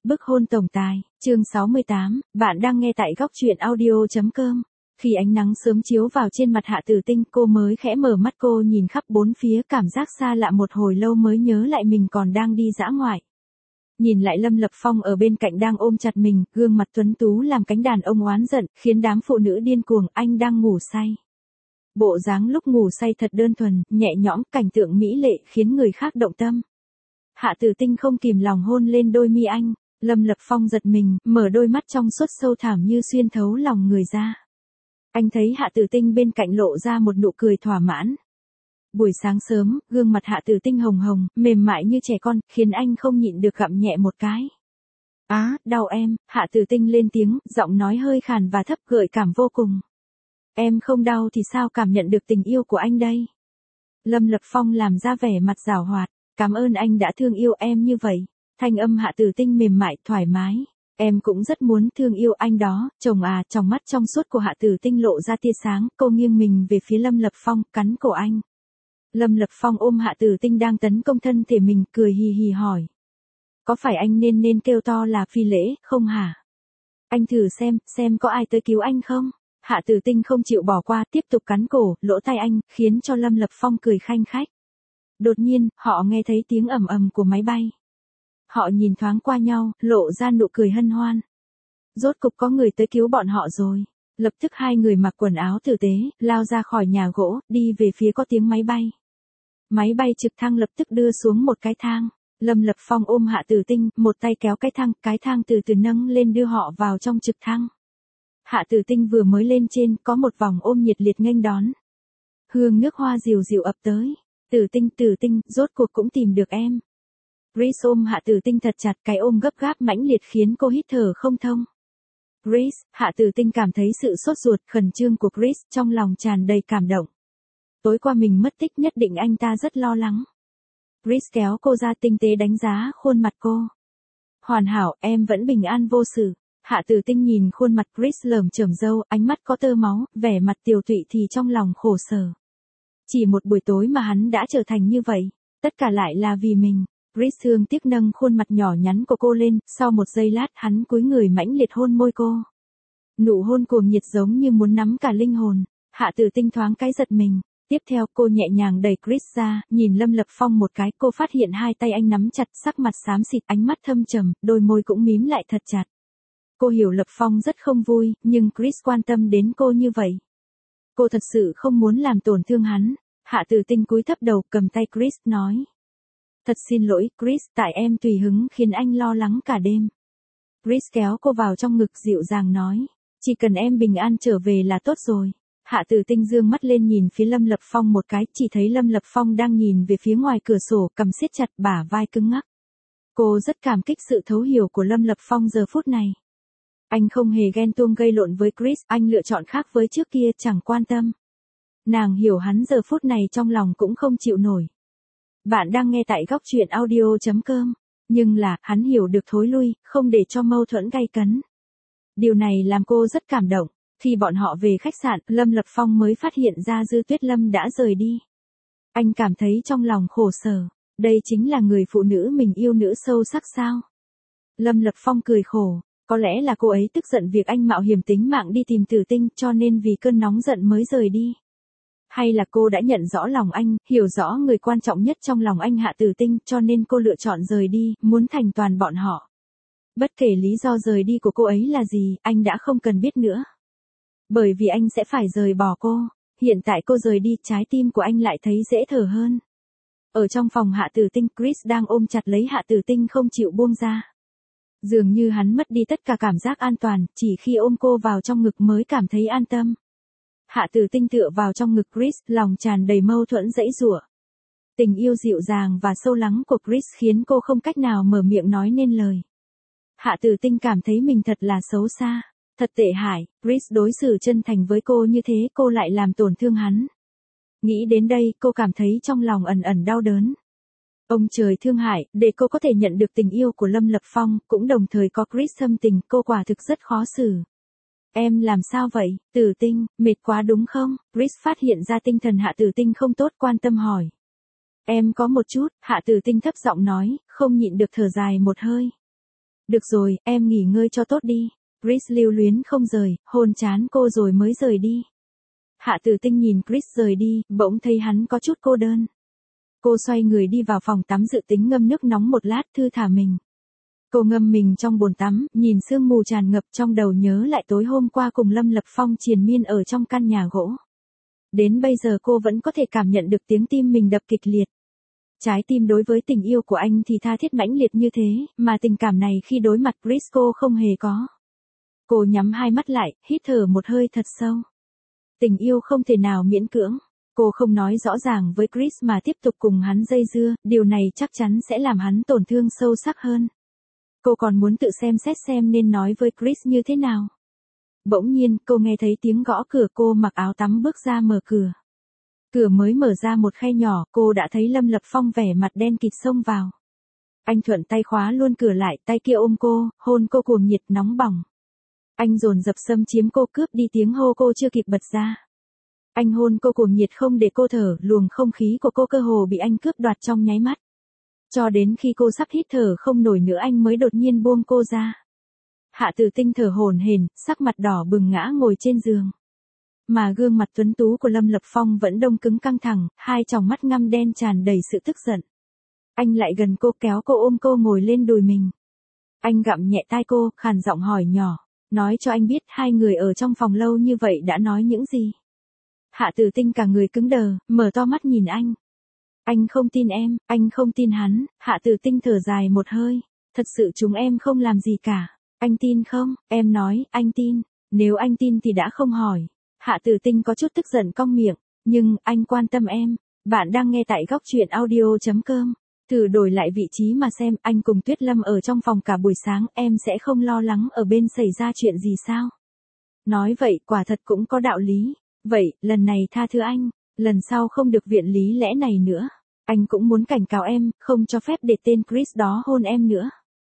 Bức hôn tổng tài, chương 68, bạn đang nghe tại góc truyện audio.com. Khi ánh nắng sớm chiếu vào trên mặt Hạ Tử Tinh, cô mới khẽ mở mắt, cô nhìn khắp bốn phía, cảm giác xa lạ một hồi lâu mới nhớ lại mình còn đang đi dã ngoại. Nhìn lại Lâm Lập Phong ở bên cạnh đang ôm chặt mình, gương mặt tuấn tú làm cánh đàn ông oán giận, khiến đám phụ nữ điên cuồng, anh đang ngủ say. Bộ dáng lúc ngủ say thật đơn thuần, nhẹ nhõm, cảnh tượng mỹ lệ khiến người khác động tâm. Hạ Tử Tinh không kìm lòng hôn lên đôi mi anh. Lâm Lập Phong giật mình, mở đôi mắt trong suốt sâu thẳm như xuyên thấu lòng người ra. Anh thấy Hạ Tử Tinh bên cạnh lộ ra một nụ cười thỏa mãn. Buổi sáng sớm, gương mặt Hạ Tử Tinh hồng hồng, mềm mại như trẻ con, khiến anh không nhịn được gặm nhẹ một cái. Á, đau em, Hạ Tử Tinh lên tiếng, giọng nói hơi khàn và thấp, gợi cảm vô cùng. Em không đau thì sao cảm nhận được tình yêu của anh đây? Lâm Lập Phong làm ra vẻ mặt giảo hoạt, cảm ơn anh đã thương yêu em như vậy. Thanh âm Hạ Tử Tinh mềm mại, thoải mái. Em cũng rất muốn thương yêu anh đó, chồng à, trong mắt trong suốt của Hạ Tử Tinh lộ ra tia sáng, cô nghiêng mình về phía Lâm Lập Phong, cắn cổ anh. Lâm Lập Phong ôm Hạ Tử Tinh đang tấn công thân thể mình, cười hì hì hỏi. Có phải anh nên kêu to là phi lễ, không hả? Anh thử xem có ai tới cứu anh không? Hạ Tử Tinh không chịu bỏ qua, tiếp tục cắn cổ, lỗ tai anh, khiến cho Lâm Lập Phong cười khanh khách. Đột nhiên, họ nghe thấy tiếng ầm ầm của máy bay. Họ nhìn thoáng qua nhau, lộ ra nụ cười hân hoan. Rốt cục có người tới cứu bọn họ rồi. Lập tức hai người mặc quần áo tử tế, lao ra khỏi nhà gỗ, đi về phía có tiếng máy bay. Máy bay trực thăng lập tức đưa xuống một cái thang. Lâm Lập Phong ôm Hạ Tử Tinh, một tay kéo cái thang từ từ nâng lên đưa họ vào trong trực thăng. Hạ Tử Tinh vừa mới lên trên, có một vòng ôm nhiệt liệt nghênh đón. Hương nước hoa dịu dịu ập tới. Tử Tinh, rốt cuộc cũng tìm được em. Chris ôm Hạ Tử Tinh thật chặt, cái ôm gấp gáp mãnh liệt khiến cô hít thở không thông. Chris, Hạ Tử Tinh cảm thấy sự sốt ruột, khẩn trương của Chris, trong lòng tràn đầy cảm động. Tối qua mình mất tích, nhất định anh ta rất lo lắng. Chris kéo cô ra, tinh tế đánh giá khuôn mặt cô. Hoàn hảo, em vẫn bình an vô sự. Hạ Tử Tinh nhìn khuôn mặt Chris lởm chởm râu, ánh mắt có tơ máu, vẻ mặt tiều tụy thì trong lòng khổ sở. Chỉ một buổi tối mà hắn đã trở thành như vậy, tất cả lại là vì mình. Chris thương tiếc nâng khuôn mặt nhỏ nhắn của cô lên, sau một giây lát hắn cúi người mãnh liệt hôn môi cô. Nụ hôn cuồng nhiệt giống như muốn nắm cả linh hồn. Hạ Tử Tinh thoáng cái giật mình. Tiếp theo cô nhẹ nhàng đẩy Chris ra, nhìn Lâm Lập Phong một cái, cô phát hiện hai tay anh nắm chặt, sắc mặt xám xịt, ánh mắt thâm trầm, đôi môi cũng mím lại thật chặt. Cô hiểu Lập Phong rất không vui, nhưng Chris quan tâm đến cô như vậy. Cô thật sự không muốn làm tổn thương hắn. Hạ Tử Tinh cúi thấp đầu, cầm tay Chris, nói. Thật xin lỗi, Chris, tại em tùy hứng khiến anh lo lắng cả đêm. Chris kéo cô vào trong ngực dịu dàng nói. Chỉ cần em bình an trở về là tốt rồi. Hạ Tử Tinh dương mắt lên nhìn phía Lâm Lập Phong một cái, chỉ thấy Lâm Lập Phong đang nhìn về phía ngoài cửa sổ, cầm siết chặt, bả vai cứng ngắc. Cô rất cảm kích sự thấu hiểu của Lâm Lập Phong giờ phút này. Anh không hề ghen tuông gây lộn với Chris, anh lựa chọn khác với trước kia, chẳng quan tâm. Nàng hiểu hắn giờ phút này trong lòng cũng không chịu nổi. Bạn đang nghe tại góc truyện audio.com. Nhưng là, hắn hiểu được thối lui, không để cho mâu thuẫn gay cấn. Điều này làm cô rất cảm động. Khi bọn họ về khách sạn, Lâm Lập Phong mới phát hiện ra Dư Tuyết Lâm đã rời đi. Anh cảm thấy trong lòng khổ sở. Đây chính là người phụ nữ mình yêu nữ sâu sắc sao? Lâm Lập Phong cười khổ. Có lẽ là cô ấy tức giận việc anh mạo hiểm tính mạng đi tìm Tử Tinh, cho nên vì cơn nóng giận mới rời đi. Hay là cô đã nhận rõ lòng anh, hiểu rõ người quan trọng nhất trong lòng anh Hạ Tử Tinh, cho nên cô lựa chọn rời đi, muốn thành toàn bọn họ. Bất kể lý do rời đi của cô ấy là gì, anh đã không cần biết nữa. Bởi vì anh sẽ phải rời bỏ cô. Hiện tại cô rời đi, trái tim của anh lại thấy dễ thở hơn. Ở trong phòng Hạ Tử Tinh, Chris đang ôm chặt lấy Hạ Tử Tinh không chịu buông ra. Dường như hắn mất đi tất cả cảm giác an toàn, chỉ khi ôm cô vào trong ngực mới cảm thấy an tâm. Hạ Tử Tinh tựa vào trong ngực Chris, lòng tràn đầy mâu thuẫn dãy giụa. Tình yêu dịu dàng và sâu lắng của Chris khiến cô không cách nào mở miệng nói nên lời. Hạ Tử Tinh cảm thấy mình thật là xấu xa, thật tệ hại, Chris đối xử chân thành với cô như thế, cô lại làm tổn thương hắn. Nghĩ đến đây, cô cảm thấy trong lòng ẩn ẩn đau đớn. Ông trời thương hại, để cô có thể nhận được tình yêu của Lâm Lập Phong, cũng đồng thời có Chris thâm tình, cô quả thực rất khó xử. Em làm sao vậy, Tử Tinh, mệt quá đúng không? Chris phát hiện ra tinh thần Hạ Tử Tinh không tốt, quan tâm hỏi. Em có một chút, Hạ Tử Tinh thấp giọng nói, không nhịn được thở dài một hơi. Được rồi, em nghỉ ngơi cho tốt đi. Chris lưu luyến không rời, hôn trán cô rồi mới rời đi. Hạ Tử Tinh nhìn Chris rời đi, bỗng thấy hắn có chút cô đơn. Cô xoay người đi vào phòng tắm dự tính ngâm nước nóng một lát thư thả mình. Cô ngâm mình trong bồn tắm, nhìn sương mù tràn ngập trong đầu nhớ lại tối hôm qua cùng Lâm Lập Phong triền miên ở trong căn nhà gỗ. Đến bây giờ cô vẫn có thể cảm nhận được tiếng tim mình đập kịch liệt. Trái tim đối với tình yêu của anh thì tha thiết mãnh liệt như thế, mà tình cảm này khi đối mặt Chris cô không hề có. Cô nhắm hai mắt lại, hít thở một hơi thật sâu. Tình yêu không thể nào miễn cưỡng. Cô không nói rõ ràng với Chris mà tiếp tục cùng hắn dây dưa, điều này chắc chắn sẽ làm hắn tổn thương sâu sắc hơn. Cô còn muốn tự xem xét xem nên nói với Chris như thế nào. Bỗng nhiên, cô nghe thấy tiếng gõ cửa, cô mặc áo tắm bước ra mở cửa. Cửa mới mở ra một khe nhỏ, cô đã thấy Lâm Lập Phong vẻ mặt đen kịt xông vào. Anh thuận tay khóa luôn cửa lại, tay kia ôm cô, hôn cô cuồng nhiệt nóng bỏng. Anh dồn dập xâm chiếm cô, cướp đi tiếng hô cô chưa kịp bật ra. Anh hôn cô cuồng nhiệt không để cô thở, luồng không khí của cô cơ hồ bị anh cướp đoạt trong nháy mắt. Cho đến khi cô sắp hít thở không nổi nữa anh mới đột nhiên buông cô ra. Hạ Tử Tinh thở hổn hển, sắc mặt đỏ bừng ngã ngồi trên giường. Mà gương mặt tuấn tú của Lâm Lập Phong vẫn đông cứng căng thẳng, hai tròng mắt ngăm đen tràn đầy sự tức giận. Anh lại gần cô, kéo cô, ôm cô ngồi lên đùi mình. Anh gặm nhẹ tai cô, khàn giọng hỏi nhỏ, nói cho anh biết hai người ở trong phòng lâu như vậy đã nói những gì. Hạ Tử Tinh cả người cứng đờ, mở to mắt nhìn anh. Anh không tin em, anh không tin hắn. Hạ Tử Tinh thở dài một hơi, thật sự chúng em không làm gì cả. Anh tin không? Em nói, anh tin. Nếu anh tin thì đã không hỏi. Hạ Tử Tinh có chút tức giận cong miệng, nhưng anh quan tâm em. Bạn đang nghe tại góc truyện audio.com. Thử đổi lại vị trí mà xem, anh cùng Tuyết Lâm ở trong phòng cả buổi sáng, em sẽ không lo lắng ở bên xảy ra chuyện gì sao? Nói vậy quả thật cũng có đạo lý. Vậy, lần này tha thứ anh, lần sau không được viện lý lẽ này nữa. Anh cũng muốn cảnh cáo em, không cho phép để tên Chris đó hôn em nữa.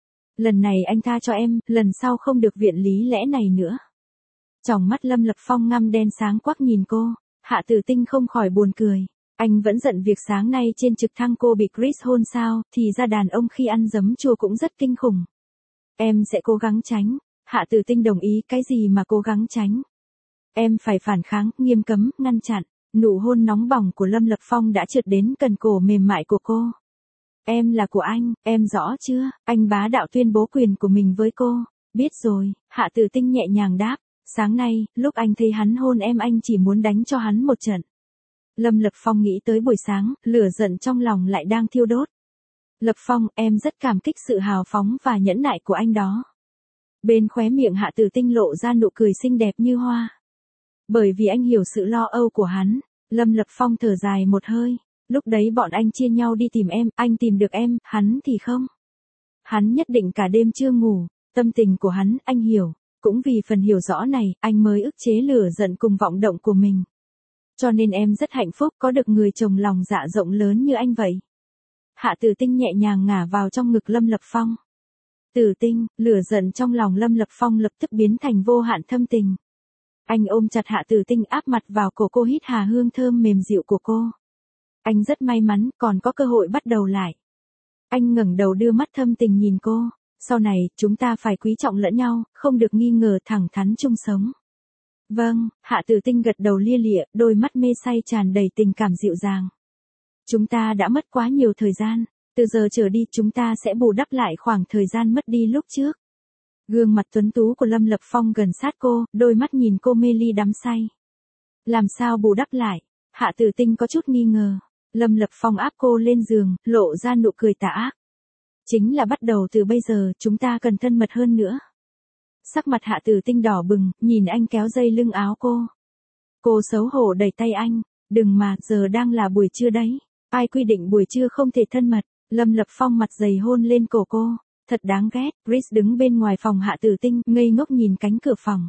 Lần này anh tha cho em, lần sau không được viện lý lẽ này nữa. Tròng mắt Lâm Lập Phong ngăm đen sáng quắc nhìn cô, Hạ Tử Tinh không khỏi buồn cười. Anh vẫn giận việc sáng nay trên trực thăng cô bị Chris hôn sao, thì ra đàn ông khi ăn giấm chua cũng rất kinh khủng. Em sẽ cố gắng tránh. Hạ Tử Tinh đồng ý. Cái gì mà cố gắng tránh? Em phải phản kháng, nghiêm cấm, ngăn chặn. Nụ hôn nóng bỏng của Lâm Lập Phong đã trượt đến cần cổ mềm mại của cô. Em là của anh, em rõ chưa? Anh bá đạo tuyên bố quyền của mình với cô. Biết rồi, Hạ Tử Tinh nhẹ nhàng đáp. Sáng nay, lúc anh thấy hắn hôn em anh chỉ muốn đánh cho hắn một trận. Lâm Lập Phong nghĩ tới buổi sáng, lửa giận trong lòng lại đang thiêu đốt. Lập Phong, em rất cảm kích sự hào phóng và nhẫn nại của anh đó. Bên khóe miệng Hạ Tử Tinh lộ ra nụ cười xinh đẹp như hoa. Bởi vì anh hiểu sự lo âu của hắn, Lâm Lập Phong thở dài một hơi. Lúc đấy bọn anh chia nhau đi tìm em, anh tìm được em, hắn thì không. Hắn nhất định cả đêm chưa ngủ, tâm tình của hắn, anh hiểu. Cũng vì phần hiểu rõ này, anh mới ức chế lửa giận cùng vọng động của mình. Cho nên em rất hạnh phúc có được người chồng lòng dạ rộng lớn như anh vậy. Hạ Tử Tinh nhẹ nhàng ngả vào trong ngực Lâm Lập Phong. Tử Tinh, lửa giận trong lòng Lâm Lập Phong lập tức biến thành vô hạn thâm tình. Anh ôm chặt Hạ Tử Tinh áp mặt vào cổ cô, hít hà hương thơm mềm dịu của cô. Anh rất may mắn còn có cơ hội bắt đầu lại. Anh ngẩng đầu đưa mắt thâm tình nhìn cô. Sau này, chúng ta phải quý trọng lẫn nhau, không được nghi ngờ, thẳng thắn chung sống. Vâng, Hạ Tử Tinh gật đầu lia lịa, đôi mắt mê say tràn đầy tình cảm dịu dàng. Chúng ta đã mất quá nhiều thời gian, từ giờ trở đi chúng ta sẽ bù đắp lại khoảng thời gian mất đi lúc trước. Gương mặt tuấn tú của Lâm Lập Phong gần sát cô, đôi mắt nhìn cô mê ly đắm say. Làm sao bù đắp lại? Hạ Tử Tinh có chút nghi ngờ. Lâm Lập Phong áp cô lên giường, lộ ra nụ cười tà ác. Chính là bắt đầu từ bây giờ, chúng ta cần thân mật hơn nữa. Sắc mặt Hạ Tử Tinh đỏ bừng, nhìn anh kéo dây lưng áo cô. Cô xấu hổ đẩy tay anh. Đừng mà, giờ đang là buổi trưa đấy. Ai quy định buổi trưa không thể thân mật? Lâm Lập Phong mặt dày hôn lên cổ cô. Thật đáng ghét. Chris đứng bên ngoài phòng Hạ Tử Tinh, ngây ngốc nhìn cánh cửa phòng.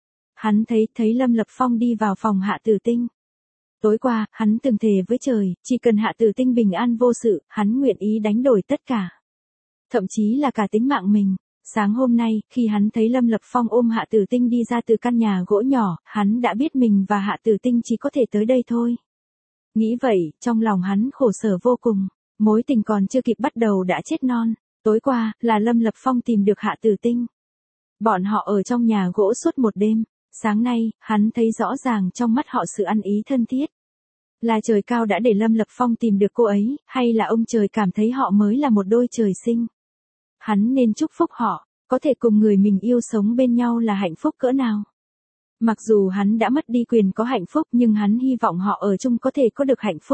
Hắn thấy Lâm Lập Phong đi vào phòng Hạ Tử Tinh. Tối qua, hắn từng thề với trời, chỉ cần Hạ Tử Tinh bình an vô sự, hắn nguyện ý đánh đổi tất cả. Thậm chí là cả tính mạng mình. Sáng hôm nay, khi hắn thấy Lâm Lập Phong ôm Hạ Tử Tinh đi ra từ căn nhà gỗ nhỏ, hắn đã biết mình và Hạ Tử Tinh chỉ có thể tới đây thôi. Nghĩ vậy, trong lòng hắn khổ sở vô cùng. Mối tình còn chưa kịp bắt đầu đã chết non. Tối qua, là Lâm Lập Phong tìm được Hạ Tử Tinh. Bọn họ ở trong nhà gỗ suốt một đêm. Sáng nay, hắn thấy rõ ràng trong mắt họ sự ăn ý thân thiết. Là trời cao đã để Lâm Lập Phong tìm được cô ấy, hay là ông trời cảm thấy họ mới là một đôi trời sinh? Hắn nên chúc phúc họ, có thể cùng người mình yêu sống bên nhau là hạnh phúc cỡ nào. Mặc dù hắn đã mất đi quyền có hạnh phúc nhưng hắn hy vọng họ ở chung có thể có được hạnh phúc.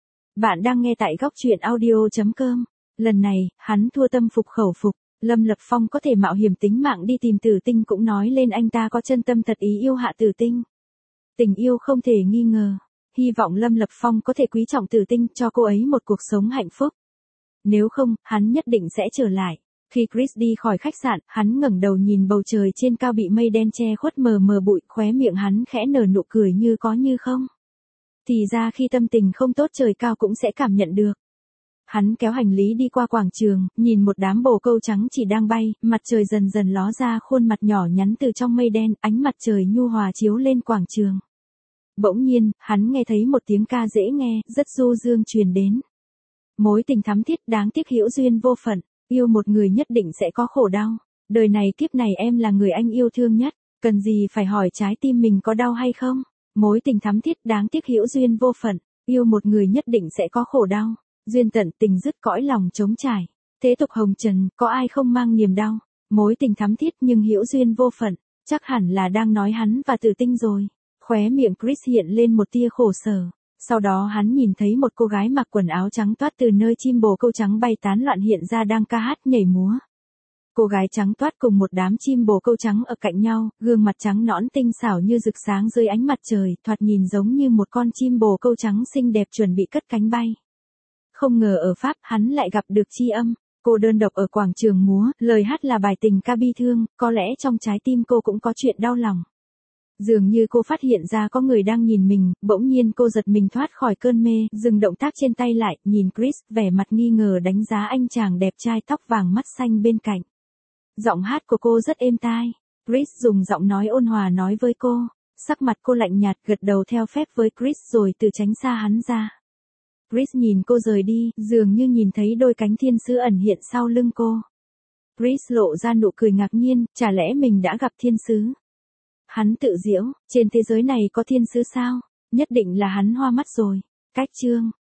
Bạn đang nghe tại góc truyện audio.com. Lần này, hắn thua tâm phục khẩu phục. Lâm Lập Phong có thể mạo hiểm tính mạng đi tìm Tử Tinh cũng nói lên anh ta có chân tâm thật ý yêu Hạ Tử Tinh. Tình yêu không thể nghi ngờ. Hy vọng Lâm Lập Phong có thể quý trọng Tử Tinh cho cô ấy một cuộc sống hạnh phúc. Nếu không, hắn nhất định sẽ trở lại. Khi Chris đi khỏi khách sạn, hắn ngẩng đầu nhìn bầu trời trên cao bị mây đen che khuất mờ mờ bụi, khóe miệng hắn khẽ nở nụ cười như có như không. Thì ra khi tâm tình không tốt trời cao cũng sẽ cảm nhận được. Hắn kéo hành lý đi qua quảng trường, nhìn một đám bồ câu trắng chỉ đang bay, mặt trời dần dần ló ra khuôn mặt nhỏ nhắn từ trong mây đen, ánh mặt trời nhu hòa chiếu lên quảng trường. Bỗng nhiên, hắn nghe thấy một tiếng ca dễ nghe, rất du dương truyền đến. Mối tình thắm thiết đáng tiếc hữu duyên vô phận, yêu một người nhất định sẽ có khổ đau. Đời này kiếp này em là người anh yêu thương nhất, cần gì phải hỏi trái tim mình có đau hay không. Mối tình thắm thiết đáng tiếc hữu duyên vô phận, yêu một người nhất định sẽ có khổ đau. Duyên tận tình dứt cõi lòng trống trải. Thế tục hồng trần, có ai không mang niềm đau. Mối tình thắm thiết nhưng hữu duyên vô phận, chắc hẳn là đang nói hắn và Tử Tinh rồi. Khóe miệng Chris hiện lên một tia khổ sở. Sau đó hắn nhìn thấy một cô gái mặc quần áo trắng toát từ nơi chim bồ câu trắng bay tán loạn hiện ra đang ca hát nhảy múa. Cô gái trắng toát cùng một đám chim bồ câu trắng ở cạnh nhau, gương mặt trắng nõn tinh xảo như rực sáng dưới ánh mặt trời, thoạt nhìn giống như một con chim bồ câu trắng xinh đẹp chuẩn bị cất cánh bay. Không ngờ ở Pháp hắn lại gặp được Tri Âm. Cô đơn độc ở quảng trường múa, lời hát là bài tình ca bi thương, có lẽ trong trái tim cô cũng có chuyện đau lòng. Dường như cô phát hiện ra có người đang nhìn mình, bỗng nhiên cô giật mình thoát khỏi cơn mê, dừng động tác trên tay lại, nhìn Chris, vẻ mặt nghi ngờ đánh giá anh chàng đẹp trai tóc vàng mắt xanh bên cạnh. Giọng hát của cô rất êm tai. Chris dùng giọng nói ôn hòa nói với cô. Sắc mặt cô lạnh nhạt gật đầu theo phép với Chris rồi từ tránh xa hắn ra. Chris nhìn cô rời đi, dường như nhìn thấy đôi cánh thiên sứ ẩn hiện sau lưng cô. Chris lộ ra nụ cười ngạc nhiên, chả lẽ mình đã gặp thiên sứ? Hắn tự giễu, trên thế giới này có thiên sứ sao? Nhất định là hắn hoa mắt rồi. Cách chương